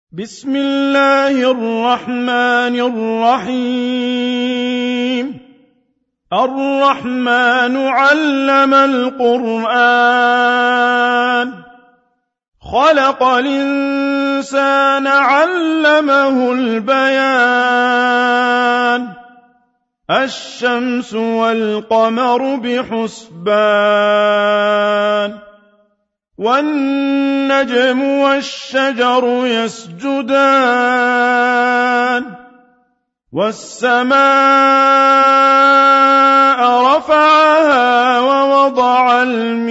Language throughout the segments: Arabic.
بسم الله الرحمن الرحيم. الرحمن علم القرآن، خلق الإنسان علمه البيان. الشمس والقمر بحسبان، والنجم والشجر يسجدان. والسماء رفعها ووضع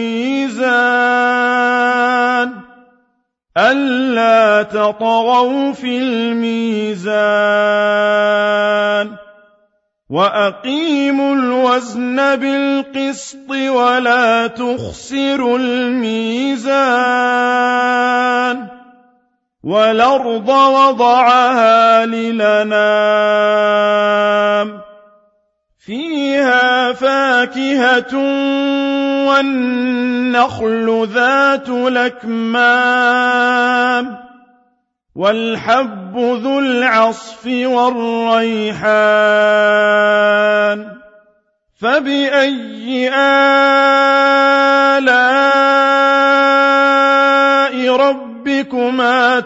الميزان، ألا تطغوا في الميزان، وأقيموا الوزن بالقسط ولا تخسروا الميزان. والأرض وضعها للأنام، فيها فاكهة والنخل ذات الأكمام، والحب ذو العصف والريحان. فبأي آلاء ربكما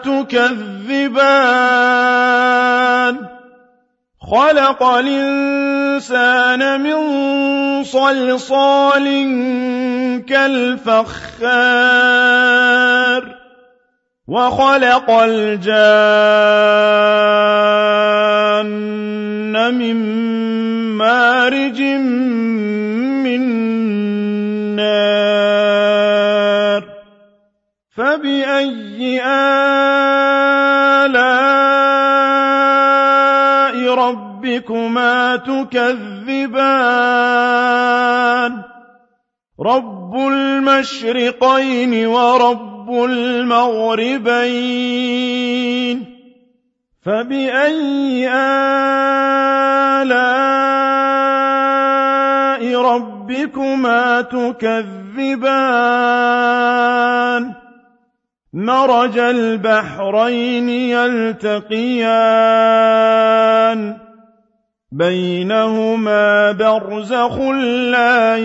تكذبان؟ خلق الإنسان من صلصال كالفخار، وخلق الجان من مارج من نار. فبأي آلاء ربكما تكذبان؟ رب المشرقين ورب المغربين. فبأي آلاء ربكما تكذبان؟ مرج البحرين يلتقيان، بينهما برزخ لا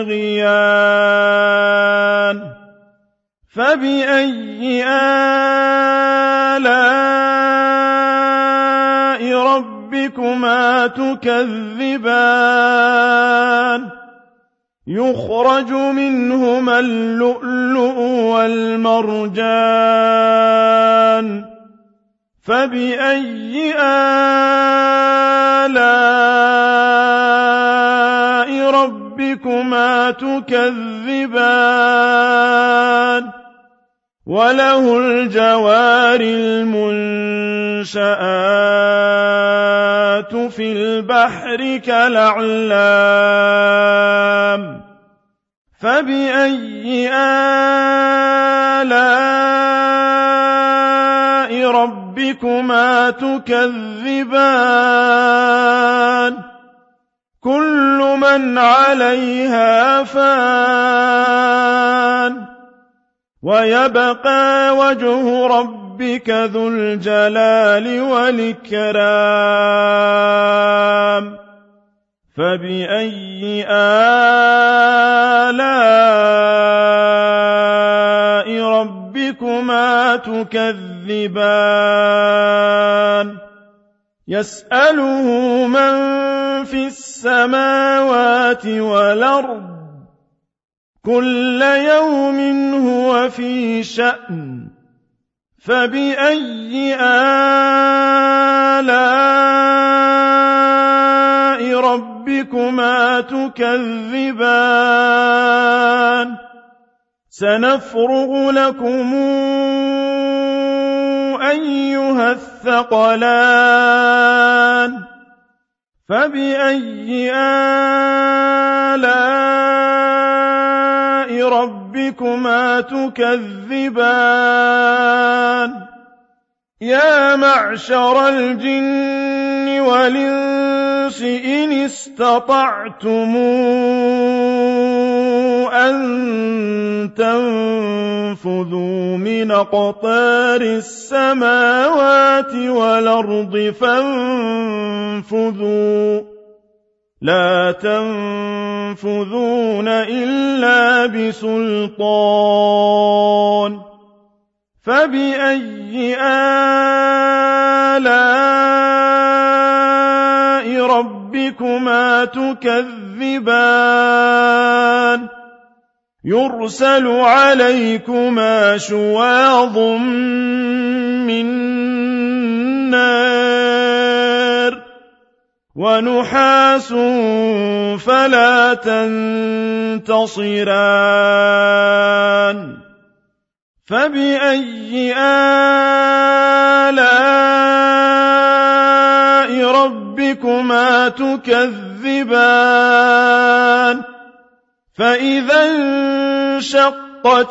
يبغيان. فبأي آلاء ربكما تكذبان؟ يخرج منهما اللؤلؤ والمرجان. فبأي آلاء ربكما تكذبان؟ وله الجوار المنشآت في البحر كالأعلام. فبأي آلاء ربكما تكذبان؟ كل من عليها فان، ويبقى وجه ربك ذو الجلال والإكرام. فبأي آلاء ربكما تكذبان؟ يسأله من في السماوات والأرض، كل يوم هو في شأن. فبأي آلاء ربكما تكذبان؟ سنفرغ لكم أيها الثقلان. فبأي آلاء ربكما تكذبان؟ يا معشر الجن والإنس إن استطعتم أن تنفذوا من أقطار السماوات والأرض فانفذوا لا تنفذون إلا بسلطان فبأي آلاء ربكما تكذبان يرسل عليكما شواظ من نار ونحاس فلا تنتصران فبأي آلاء ربكما تكذبان فإذا انشقت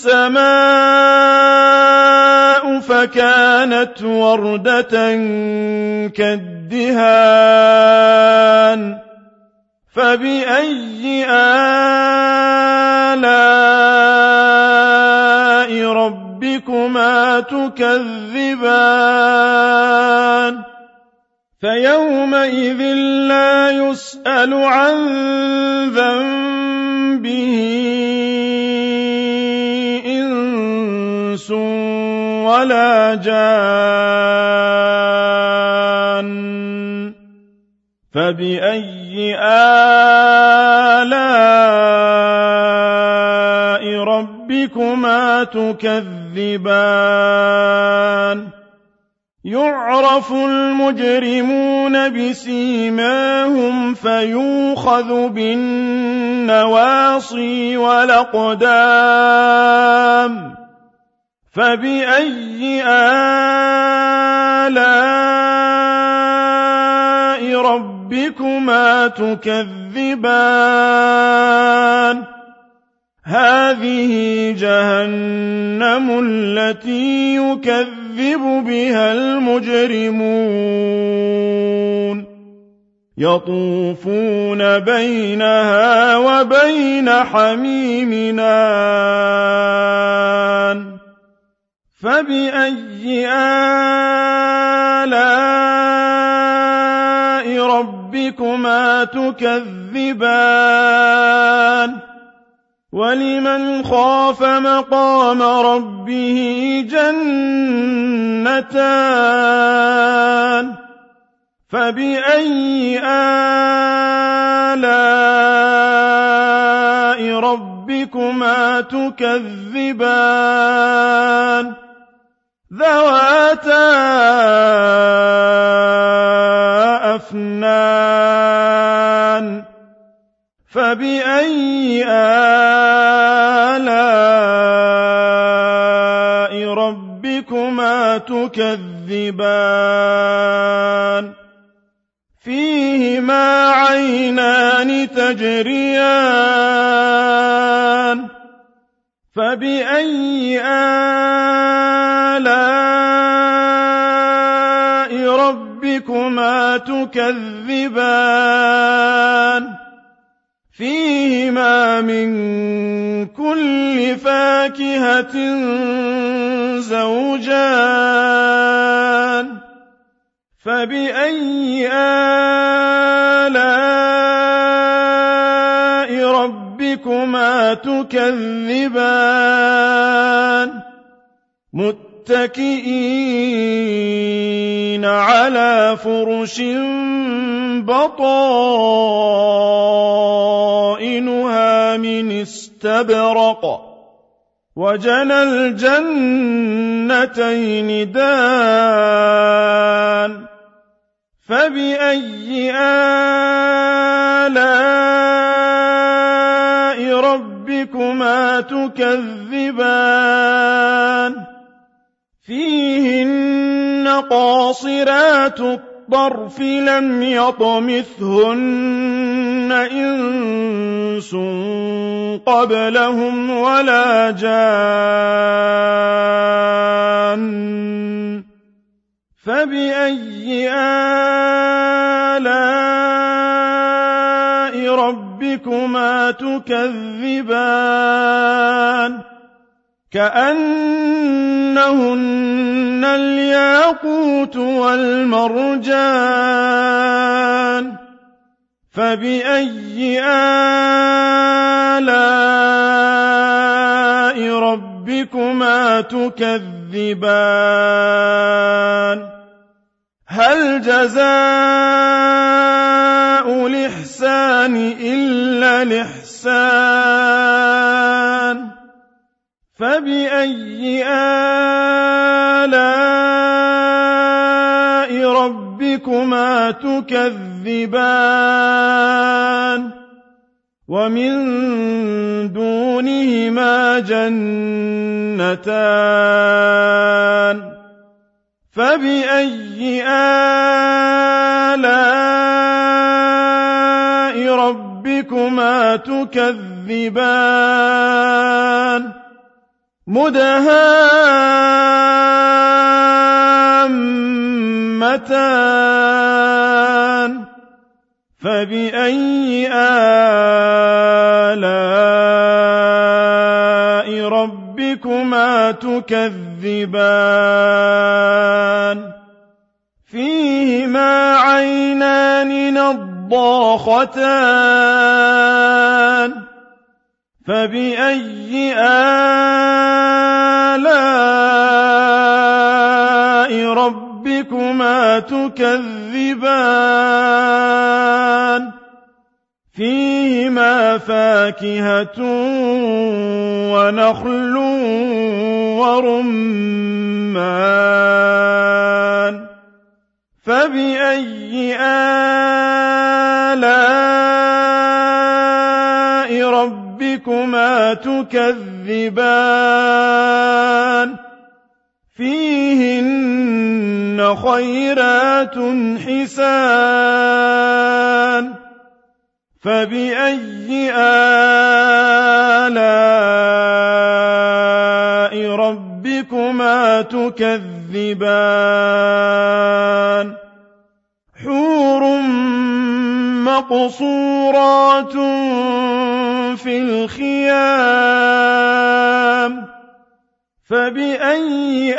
السماء فكانت وردة كالدهان فبأي آلاء ربكما تكذبان فيومئذ لا يسأل عن ذنبه إنس ولا جان فبأي آلاء ربكما تكذبان يعرف المجرمون بسيماهم فيوخذ بالنواصي والأقدام فبأي آلاء ربكما تكذبان هذه جهنم التي يكذب بها المجرمون يطوفون بينها وبين حميم آن فبأي آلاء ربكما تكذبان ولمن خاف مقام ربه جنتان فبأي آلاء ربكما تكذبان ذواتا أفنان فبأي آلاء ربكما تكذبان فيهما عينان تجريان فبأي آلاء ربكما تكذبان فيهما من كل فاكهة زوجان فبأي آلاء ربكما تكذبان متكئين على فرش بطائنها من استبرق وجنى الجنتين دان فبأي آلاء ربكما تكذبان فيهن قاصرات الطرف لم يطمثهن إنس قبلهم ولا جان فبأي آلاء ربكما ربكما تكذبان كأنهن الياقوت والمرجان فبأي آلاء ربكما تكذبان هل جزاء الإحسان إلا الإحسان فبأي آلاء ربكما تكذبان ومن دونهما جنتان فبأي آلاء ربكما تكذبان مدهامتان فبأي آلاء ربكما تكذبان فيهما عينان نضاختان فبأي آلاء ربكما تكذبان فيهما فاكهة ونخل ورمان فبأي آلاء ربكما تكذبان فيهن خيرات حسان فبأي آلاء ربكما تكذبان حور مقصورات في الخيام فبأي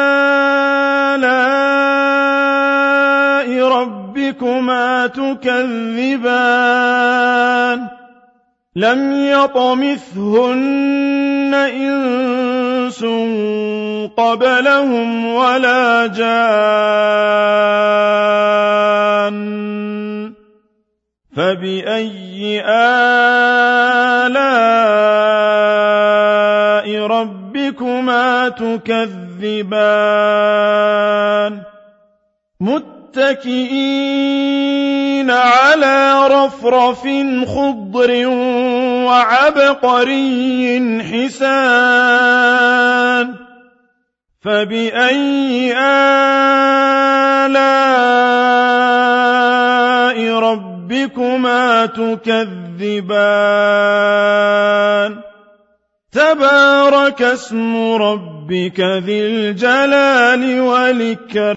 آلاء ربكما تكذبان لم يطمثهن إنس قبلهم ولا جان فبأي آلاء ربكما تكذبان متكئين على رفرف خضر وعبقري حسان فبأي آلاء ربكما تكذبان تبارك اسم ربك ذي الجلال والإكرام